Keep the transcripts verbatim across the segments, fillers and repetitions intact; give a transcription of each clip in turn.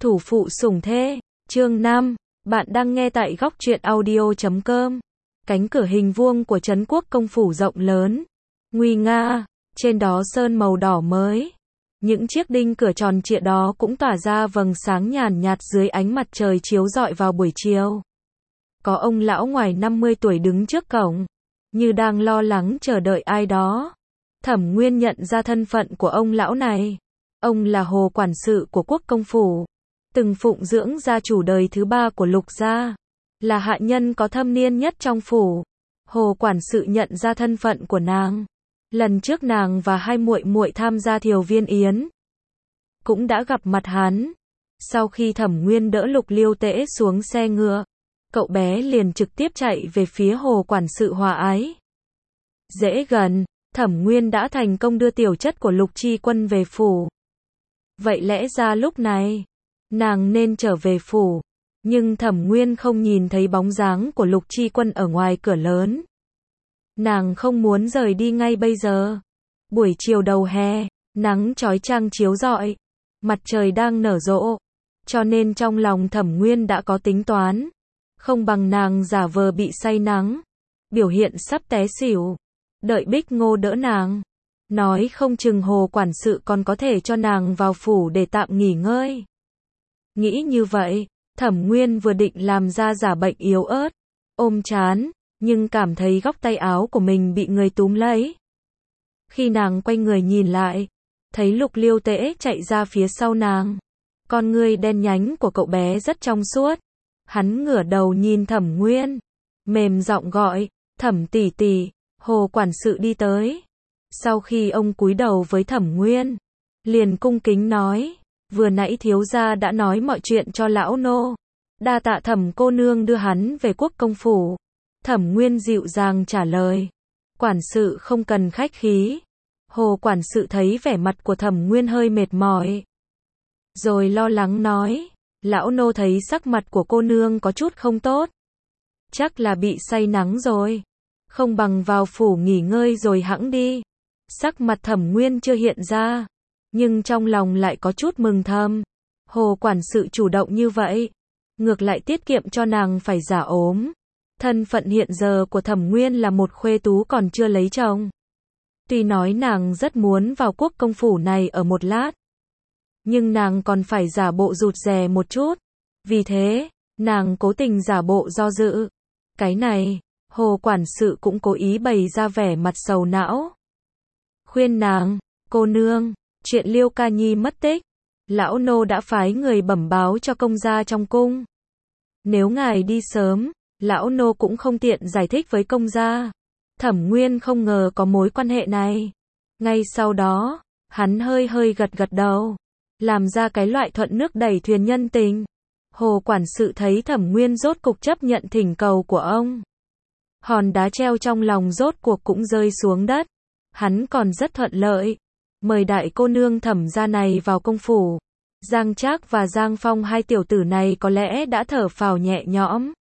Thủ phụ sủng thê, chương năm, bạn đang nghe tại góc truyện audio chấm com. Cánh cửa hình vuông của trấn quốc công phủ rộng lớn, nguy nga, trên đó sơn màu đỏ mới. Những chiếc đinh cửa tròn trịa đó cũng tỏa ra vầng sáng nhàn nhạt dưới ánh mặt trời chiếu rọi vào buổi chiều. Có ông lão ngoài năm mươi tuổi đứng trước cổng, như đang lo lắng chờ đợi ai đó. Thẩm Nguyên nhận ra thân phận của ông lão này. Ông là Hồ quản sự của quốc công phủ, từng phụng dưỡng gia chủ đời thứ ba của Lục gia, là hạ nhân có thâm niên nhất trong phủ. Hồ quản sự nhận ra thân phận của nàng. Lần trước nàng và hai muội muội tham gia thiều viên yến, cũng đã gặp mặt hắn. Sau khi Thẩm Nguyên đỡ Lục Liêu Tễ xuống xe ngựa, cậu bé liền trực tiếp chạy về phía Hồ quản sự hòa ái. Dễ gần, Thẩm Nguyên đã thành công đưa tiểu chất của Lục Chi Quân về phủ. Vậy lẽ ra lúc này, nàng nên trở về phủ, nhưng Thẩm Nguyên không nhìn thấy bóng dáng của Lục Chi Quân ở ngoài cửa lớn. Nàng không muốn rời đi ngay bây giờ. Buổi chiều đầu hè, nắng chói chang chiếu rọi, mặt trời đang nở rộ, cho nên trong lòng Thẩm Nguyên đã có tính toán. Không bằng nàng giả vờ bị say nắng, biểu hiện sắp té xỉu, đợi Bích Ngô đỡ nàng. Nói không chừng Hồ quản sự còn có thể cho nàng vào phủ để tạm nghỉ ngơi. Nghĩ như vậy, Thẩm Nguyên vừa định làm ra giả bệnh yếu ớt, ôm chán, nhưng cảm thấy góc tay áo của mình bị người túm lấy. Khi nàng quay người nhìn lại, thấy Lục Liêu Tễ chạy ra phía sau nàng. Con ngươi đen nhánh của cậu bé rất trong suốt. Hắn ngửa đầu nhìn Thẩm Nguyên, mềm giọng gọi, Thẩm tỷ tỷ. Hồ quản sự đi tới. Sau khi ông cúi đầu với Thẩm Nguyên, liền cung kính nói, vừa nãy thiếu gia đã nói mọi chuyện cho lão nô. Đa tạ Thẩm cô nương đưa hắn về quốc công phủ. Thẩm Nguyên dịu dàng trả lời, quản sự không cần khách khí. Hồ quản sự thấy vẻ mặt của Thẩm Nguyên hơi mệt mỏi, rồi lo lắng nói, lão nô thấy sắc mặt của cô nương có chút không tốt, chắc là bị say nắng rồi, không bằng vào phủ nghỉ ngơi rồi hẵng đi. Sắc mặt Thẩm Nguyên chưa hiện ra, nhưng trong lòng lại có chút mừng thầm. Hồ quản sự chủ động như vậy, ngược lại tiết kiệm cho nàng phải giả ốm. Thân phận hiện giờ của Thẩm Nguyên là một khuê tú còn chưa lấy chồng. Tuy nói nàng rất muốn vào quốc công phủ này ở một lát, nhưng nàng còn phải giả bộ rụt rè một chút. Vì thế, nàng cố tình giả bộ do dự. Cái này, Hồ quản sự cũng cố ý bày ra vẻ mặt sầu não. Khuyên nàng, cô nương, chuyện Liêu Ca Nhi mất tích, lão nô đã phái người bẩm báo cho công gia trong cung. Nếu ngài đi sớm, lão nô cũng không tiện giải thích với công gia. Thẩm Nguyên không ngờ có mối quan hệ này. Ngay sau đó, hắn hơi hơi gật gật đầu, làm ra cái loại thuận nước đẩy thuyền nhân tình. Hồ quản sự thấy Thẩm Nguyên rốt cục chấp nhận thỉnh cầu của ông. Hòn đá treo trong lòng rốt cuộc cũng rơi xuống đất. Hắn còn rất thuận lợi, mời đại cô nương Thẩm gia này vào công phủ. Giang Trác và Giang Phong, hai tiểu tử này có lẽ đã thở phào nhẹ nhõm.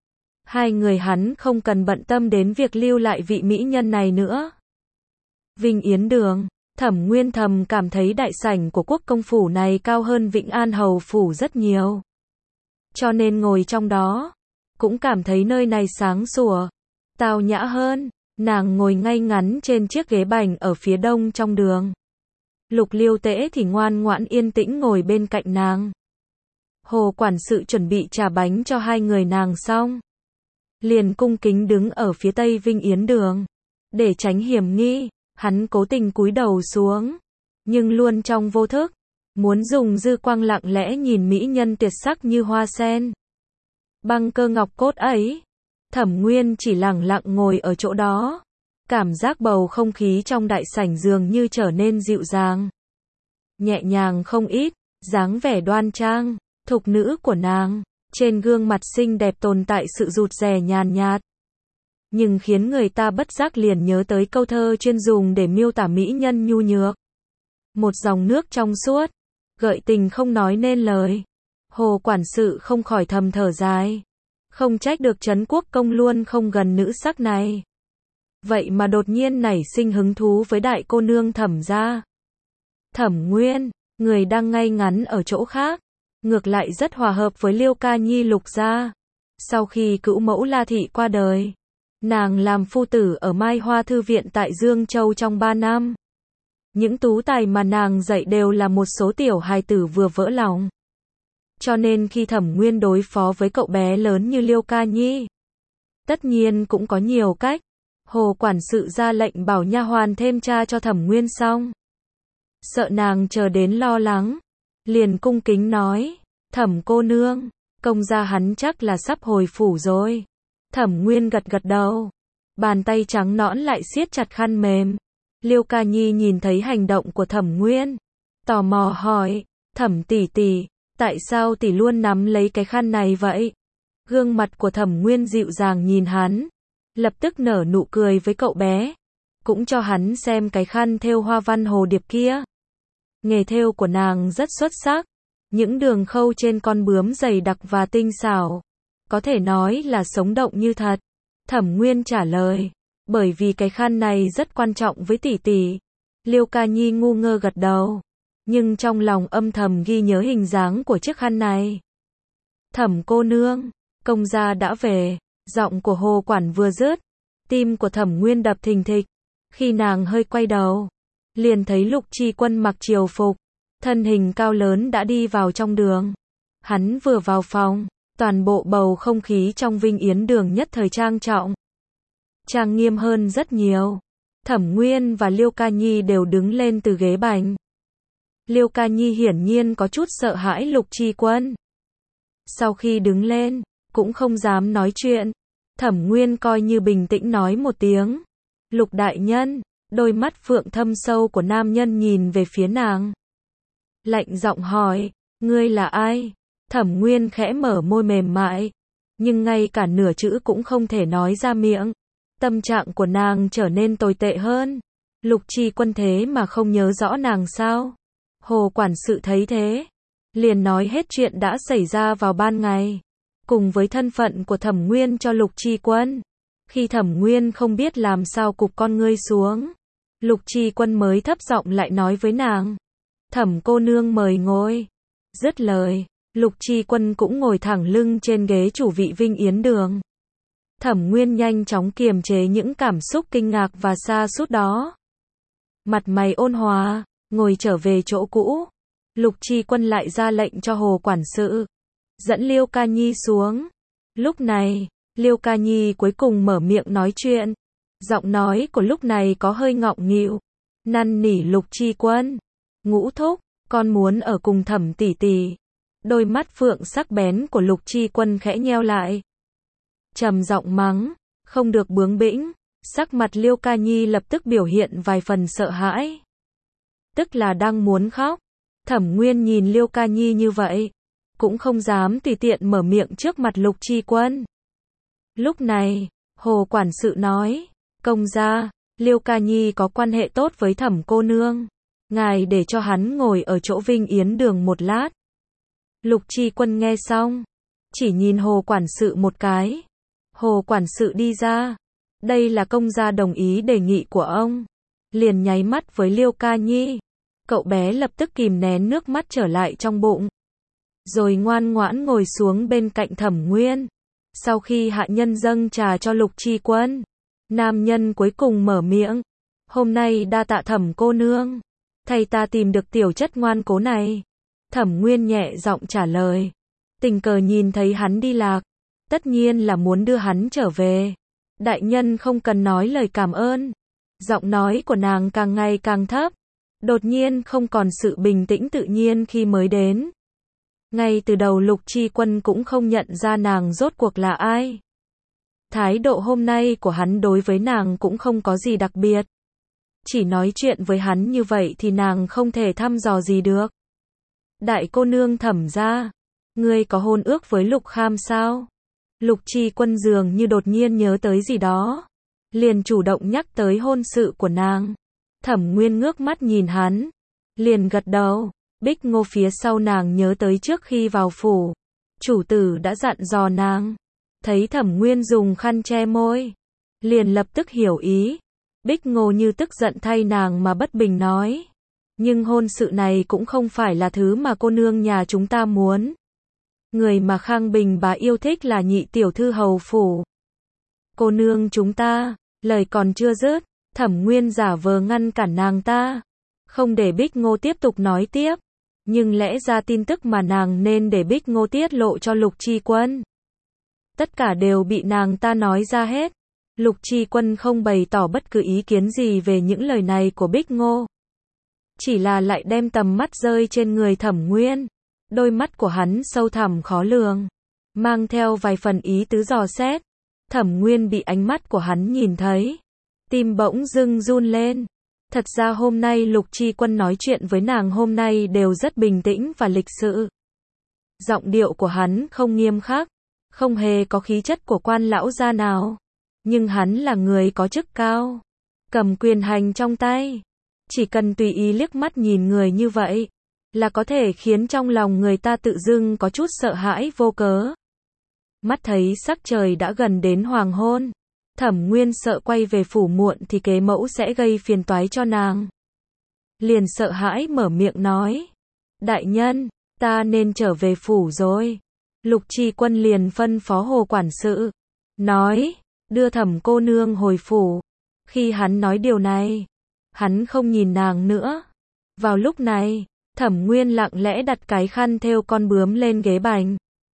Hai người hắn không cần bận tâm đến việc lưu lại vị mỹ nhân này nữa. Vinh Yến Đường, Thẩm Nguyên thầm cảm thấy đại sảnh của quốc công phủ này cao hơn Vĩnh An hầu phủ rất nhiều. Cho nên ngồi trong đó, cũng cảm thấy nơi này sáng sủa, tao nhã hơn. Nàng ngồi ngay ngắn trên chiếc ghế bành ở phía đông trong đường. Lục Liêu Tễ thì ngoan ngoãn yên tĩnh ngồi bên cạnh nàng. Hồ quản sự chuẩn bị trà bánh cho hai người nàng xong, liền cung kính đứng ở phía tây Vinh Yến Đường. Để tránh hiểm nghi, hắn cố tình cúi đầu xuống, nhưng luôn trong vô thức, muốn dùng dư quang lặng lẽ nhìn mỹ nhân tuyệt sắc như hoa sen, băng cơ ngọc cốt ấy. Thẩm Nguyên chỉ lặng lặng ngồi ở chỗ đó, cảm giác bầu không khí trong đại sảnh dường như trở nên dịu dàng, nhẹ nhàng không ít. Dáng vẻ đoan trang, thục nữ của nàng, trên gương mặt xinh đẹp tồn tại sự rụt rè nhàn nhạt, nhưng khiến người ta bất giác liền nhớ tới câu thơ chuyên dùng để miêu tả mỹ nhân nhu nhược. Một dòng nước trong suốt, gợi tình không nói nên lời. Hồ quản sự không khỏi thầm thở dài. Không trách được trấn quốc công luôn không gần nữ sắc này. Vậy mà đột nhiên nảy sinh hứng thú với đại cô nương Thẩm gia. Thẩm Nguyên, người đang ngay ngắn ở chỗ khác, ngược lại rất hòa hợp với Liêu Ca Nhi Lục gia. Sau khi cữu mẫu La Thị qua đời, nàng làm phu tử ở Mai Hoa Thư viện tại Dương Châu trong ba năm. Những tú tài mà nàng dạy đều là một số tiểu hài tử vừa vỡ lòng. Cho nên khi Thẩm Nguyên đối phó với cậu bé lớn như Liêu Ca Nhi, tất nhiên cũng có nhiều cách. Hồ quản sự ra lệnh bảo nha hoàn thêm cha cho Thẩm Nguyên xong, sợ nàng chờ đến lo lắng, liền cung kính nói, Thẩm cô nương, công gia hắn chắc là sắp hồi phủ rồi. Thẩm Nguyên gật gật đầu, bàn tay trắng nõn lại siết chặt khăn mềm. Liêu Ca Nhi nhìn thấy hành động của Thẩm Nguyên, tò mò hỏi, Thẩm tỷ tỷ, tại sao tỷ luôn nắm lấy cái khăn này vậy? Gương mặt của Thẩm Nguyên dịu dàng nhìn hắn, lập tức nở nụ cười với cậu bé, cũng cho hắn xem cái khăn thêu hoa văn hồ điệp kia. Nghề thêu của nàng rất xuất sắc, những đường khâu trên con bướm dày đặc và tinh xảo, có thể nói là sống động như thật. Thẩm Nguyên trả lời, bởi vì cái khăn này rất quan trọng với tỷ tỷ. Liêu Ca Nhi ngu ngơ gật đầu, nhưng trong lòng âm thầm ghi nhớ hình dáng của chiếc khăn này. Thẩm cô nương, công gia đã về. Giọng của Hồ quản vừa dứt, tim của Thẩm Nguyên đập thình thịch. Khi nàng hơi quay đầu, liền thấy Lục Chi Quân mặc triều phục, thân hình cao lớn đã đi vào trong đường. Hắn vừa vào phòng, toàn bộ bầu không khí trong Vinh Yến đường nhất thời trang trọng, trang nghiêm hơn rất nhiều. Thẩm Nguyên và Liêu Ca Nhi đều đứng lên từ ghế bành. Liêu Ca Nhi hiển nhiên có chút sợ hãi Lục Chi Quân. Sau khi đứng lên, cũng không dám nói chuyện. Thẩm Nguyên coi như bình tĩnh nói một tiếng, Lục đại nhân. Đôi mắt phượng thâm sâu của nam nhân nhìn về phía nàng, lạnh giọng hỏi, ngươi là ai? Thẩm Nguyên khẽ mở môi mềm mại, nhưng ngay cả nửa chữ cũng không thể nói ra miệng. Tâm trạng của nàng trở nên tồi tệ hơn. Lục Chi Quân thế mà không nhớ rõ nàng sao? Hồ quản sự thấy thế, liền nói hết chuyện đã xảy ra vào ban ngày, cùng với thân phận của Thẩm Nguyên cho Lục Chi Quân. Khi Thẩm Nguyên không biết làm sao cụp con ngươi xuống, Lục Chi Quân mới thấp giọng lại nói với nàng, Thẩm cô nương mời ngồi. Dứt lời, Lục Chi Quân cũng ngồi thẳng lưng trên ghế chủ vị Vinh Yến đường. Thẩm Nguyên nhanh chóng kiềm chế những cảm xúc kinh ngạc và sa sút đó. Mặt mày ôn hòa, ngồi trở về chỗ cũ. Lục Chi Quân lại ra lệnh cho Hồ quản sự, dẫn Liêu Ca Nhi xuống. Lúc này, Liêu Ca Nhi cuối cùng mở miệng nói chuyện. Giọng nói của lúc này có hơi ngọng nghịu, năn nỉ Lục Chi Quân, ngũ thúc, con muốn ở cùng Thẩm tỷ tỷ. Đôi mắt phượng sắc bén của Lục Chi Quân khẽ nheo lại, trầm giọng mắng, không được bướng bĩnh. Sắc mặt Liêu Ca Nhi lập tức biểu hiện vài phần sợ hãi, tức là đang muốn khóc. Thẩm Nguyên nhìn Liêu Ca Nhi như vậy, cũng không dám tùy tiện mở miệng trước mặt Lục Chi Quân. Lúc này, Hồ quản sự nói, công gia, Liêu Ca Nhi có quan hệ tốt với Thẩm cô nương, ngài để cho hắn ngồi ở chỗ Vinh Yến đường một lát. Lục Chi Quân nghe xong, chỉ nhìn Hồ quản sự một cái. Hồ quản sự đi ra, đây là công gia đồng ý đề nghị của ông, liền nháy mắt với Liêu Ca Nhi. Cậu bé lập tức kìm nén nước mắt trở lại trong bụng, rồi ngoan ngoãn ngồi xuống bên cạnh Thẩm Nguyên. Sau khi hạ nhân dâng trà cho Lục Chi Quân, nam nhân cuối cùng mở miệng, hôm nay đa tạ Thẩm cô nương, thầy ta tìm được tiểu chất ngoan cố này. Thẩm Nguyên nhẹ giọng trả lời, tình cờ nhìn thấy hắn đi lạc, tất nhiên là muốn đưa hắn trở về. Đại nhân không cần nói lời cảm ơn. Giọng nói của nàng càng ngày càng thấp, đột nhiên không còn sự bình tĩnh tự nhiên khi mới đến. Ngay từ đầu Lục Chi Quân cũng không nhận ra nàng rốt cuộc là ai. Thái độ hôm nay của hắn đối với nàng cũng không có gì đặc biệt. Chỉ nói chuyện với hắn như vậy thì nàng không thể thăm dò gì được. Đại cô nương Thẩm gia, ngươi có hôn ước với Lục Kham sao? Lục Chi Quân dường như đột nhiên nhớ tới gì đó, liền chủ động nhắc tới hôn sự của nàng. Thẩm Nguyên ngước mắt nhìn hắn, liền gật đầu. Bích Ngô phía sau nàng nhớ tới trước khi vào phủ, chủ tử đã dặn dò nàng. Thấy Thẩm Nguyên dùng khăn che môi, liền lập tức hiểu ý. Bích Ngô như tức giận thay nàng mà bất bình nói, Nhưng hôn sự này cũng không phải là thứ mà cô nương nhà chúng ta muốn. Người mà Khang Bình bá yêu thích là nhị tiểu thư hầu phủ. Cô nương chúng ta, lời còn chưa dứt, Thẩm Nguyên giả vờ ngăn cản nàng ta, không để Bích Ngô tiếp tục nói tiếp. Nhưng lẽ ra tin tức mà nàng nên để Bích Ngô tiết lộ cho Lục Chi Quân. Tất cả đều bị nàng ta nói ra hết. Lục Chi Quân không bày tỏ bất cứ ý kiến gì về những lời này của Bích Ngô. Chỉ là lại đem tầm mắt rơi trên người Thẩm Nguyên. Đôi mắt của hắn sâu thẳm khó lường, mang theo vài phần ý tứ dò xét. Thẩm Nguyên bị ánh mắt của hắn nhìn thấy, tim bỗng dưng run lên. Thật ra hôm nay Lục Chi Quân nói chuyện với nàng hôm nay đều rất bình tĩnh và lịch sự. Giọng điệu của hắn không nghiêm khắc, không hề có khí chất của quan lão gia nào. Nhưng hắn là người có chức cao, cầm quyền hành trong tay. Chỉ cần tùy ý liếc mắt nhìn người như vậy, là có thể khiến trong lòng người ta tự dưng có chút sợ hãi vô cớ. Mắt thấy sắc trời đã gần đến hoàng hôn. Thẩm Nguyên sợ quay về phủ muộn thì kế mẫu sẽ gây phiền toái cho nàng. Liền sợ hãi mở miệng nói. Đại nhân, ta nên trở về phủ rồi. Lục Chi Quân liền phân phó Hồ quản sự. Nói, đưa Thẩm cô nương hồi phủ. Khi hắn nói điều này, hắn không nhìn nàng nữa. Vào lúc này, Thẩm Nguyên lặng lẽ đặt cái khăn thêu con bướm lên ghế bành.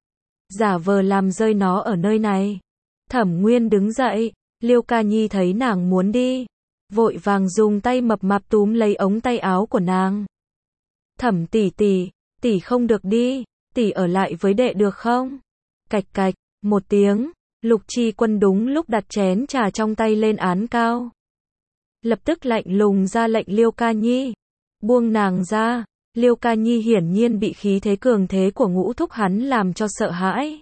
Giả vờ làm rơi nó ở nơi này. Thẩm Nguyên đứng dậy, Liêu Ca Nhi thấy nàng muốn đi, vội vàng dùng tay mập mạp túm lấy ống tay áo của nàng. Thẩm tỷ tỷ, tỷ không được đi, tỷ ở lại với đệ được không? Cạch cạch, một tiếng, Lục Chi Quân đúng lúc đặt chén trà trong tay lên án cao. Lập tức lạnh lùng ra lệnh Liêu Ca Nhi, buông nàng ra. Liêu Ca Nhi hiển nhiên bị khí thế cường thế của Ngũ thúc hắn làm cho sợ hãi.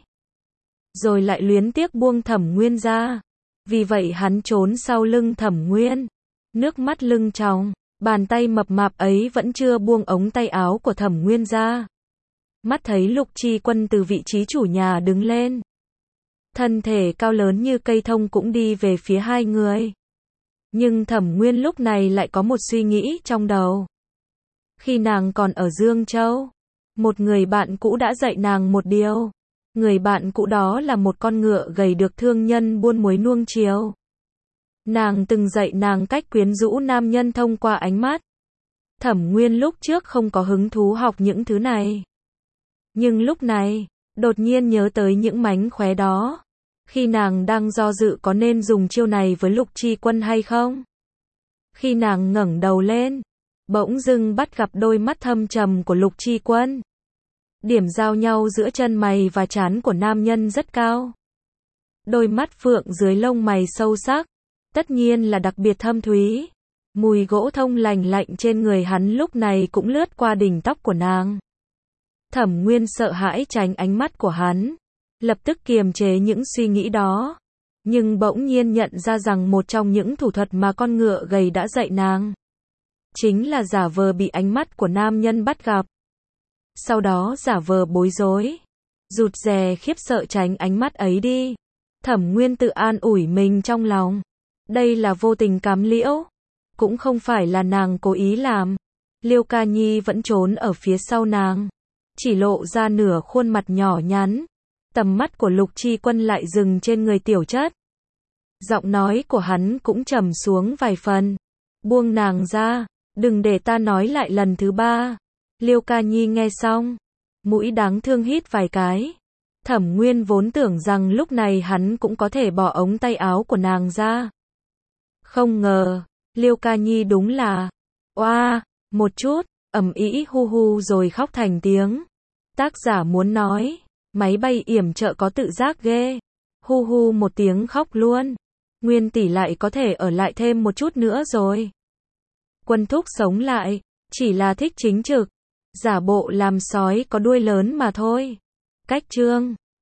Rồi lại luyến tiếc buông Thẩm Nguyên ra. Vì vậy hắn trốn sau lưng Thẩm Nguyên. Nước mắt lưng tròng, bàn tay mập mạp ấy vẫn chưa buông ống tay áo của Thẩm Nguyên ra. Mắt thấy Lục Chi Quân từ vị trí chủ nhà đứng lên. Thân thể cao lớn như cây thông cũng đi về phía hai người. Nhưng Thẩm Nguyên lúc này lại có một suy nghĩ trong đầu. Khi nàng còn ở Dương Châu, một người bạn cũ đã dạy nàng một điều. Người bạn cũ đó là một con ngựa gầy được thương nhân buôn muối nuông chiều. Nàng từng dạy nàng cách quyến rũ nam nhân thông qua ánh mắt. Thẩm Nguyên lúc trước không có hứng thú học những thứ này. Nhưng lúc này, đột nhiên nhớ tới những mánh khóe đó. Khi nàng đang do dự có nên dùng chiêu này với Lục Chi Quân hay không? Khi nàng ngẩng đầu lên, bỗng dưng bắt gặp đôi mắt thâm trầm của Lục Chi Quân. Điểm giao nhau giữa chân mày và trán của nam nhân rất cao. Đôi mắt phượng dưới lông mày sâu sắc, tất nhiên là đặc biệt thâm thúy. Mùi gỗ thông lành lạnh trên người hắn lúc này cũng lướt qua đỉnh tóc của nàng. Thẩm Nguyên sợ hãi tránh ánh mắt của hắn, lập tức kiềm chế những suy nghĩ đó. Nhưng bỗng nhiên nhận ra rằng một trong những thủ thuật mà con ngựa gầy đã dạy nàng, chính là giả vờ bị ánh mắt của nam nhân bắt gặp. Sau đó giả vờ bối rối, rụt rè khiếp sợ tránh ánh mắt ấy đi. Thẩm Nguyên tự an ủi mình trong lòng. Đây là vô tình cám liễu, cũng không phải là nàng cố ý làm. Liêu Ca Nhi vẫn trốn ở phía sau nàng, chỉ lộ ra nửa khuôn mặt nhỏ nhắn. Tầm mắt của Lục Chi Quân lại dừng trên người tiểu chất. Giọng nói của hắn cũng trầm xuống vài phần. Buông nàng ra, đừng để ta nói lại lần thứ ba. Liêu Ca Nhi nghe xong, mũi đáng thương hít vài cái. Thẩm Nguyên vốn tưởng rằng lúc này hắn cũng có thể bỏ ống tay áo của nàng ra. Không ngờ, Liêu Ca Nhi đúng là oa, một chút, ầm ĩ hu hu rồi khóc thành tiếng. Tác giả muốn nói, máy bay yểm trợ có tự giác ghê. Hu hu một tiếng khóc luôn. Nguyên tỷ lại có thể ở lại thêm một chút nữa rồi. Quân thúc sống lại, chỉ là thích chính trực, giả bộ làm sói có đuôi lớn mà thôi. Cách chương